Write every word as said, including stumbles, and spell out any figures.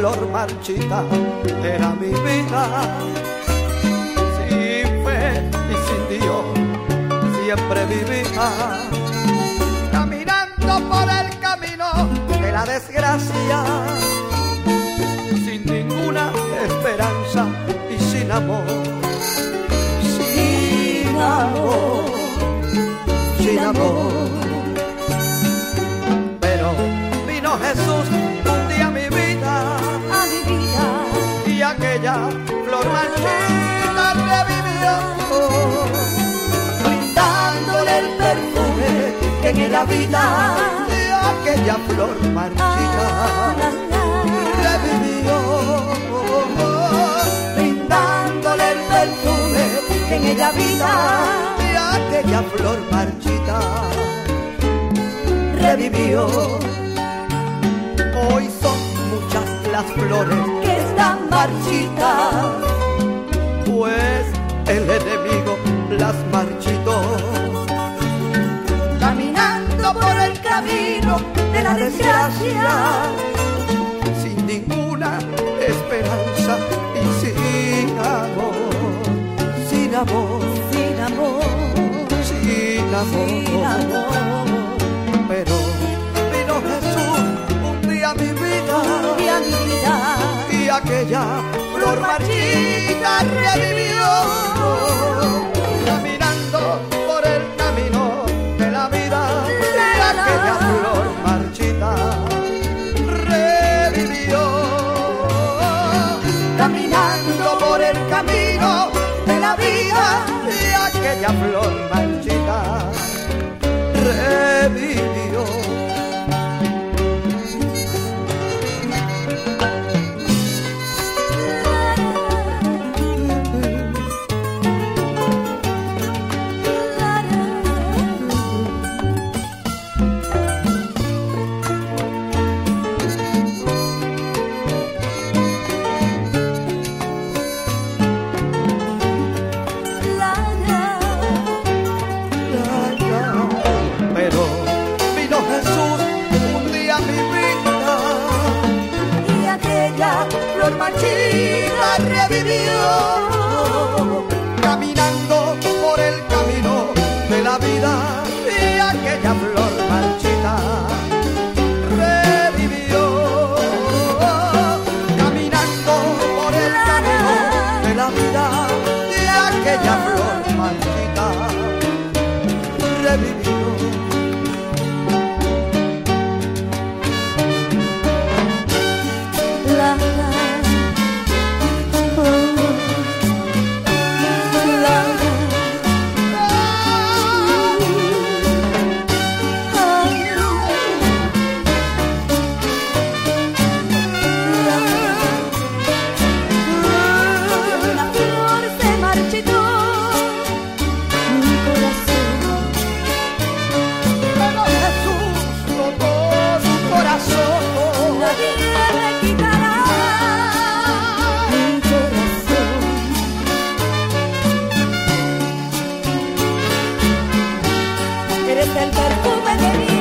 flor marchita era mi vida. Sin fe y sin Dios siempre vivía, caminando por el camino de la desgracia, sin ninguna esperanza y sin amor. Sin amor, sin amor. Pero vino Jesús un día a mi vida, a mi vida, y aquella flor marchita revivió, brindándole el perfume que en la vida de aquella flor marchita revivió, brindándole el perfume que en la vida de aquella flor marchita revivió. Hoy son muchas las flores que están marchitas, pues el enemigo las marchitó, caminando por el camino de la desgracia, sin ninguna esperanza y sin amor, sin amor, sin amor, sin amor, sin amor. Pero vino Jesús un día a mi vida, Y a mi vida, y aquella flor marchita revivió, caminando por el camino de la vida, y aquella flor marchita revivió, caminando por el camino de la vida, y aquella flor marchita revivió. Flor marchita revivió, caminando por el camino de la vida, y aquella flor marchita revivió, caminando por el camino de la vida, y aquella flor marchita revivió. eres el perfume de mi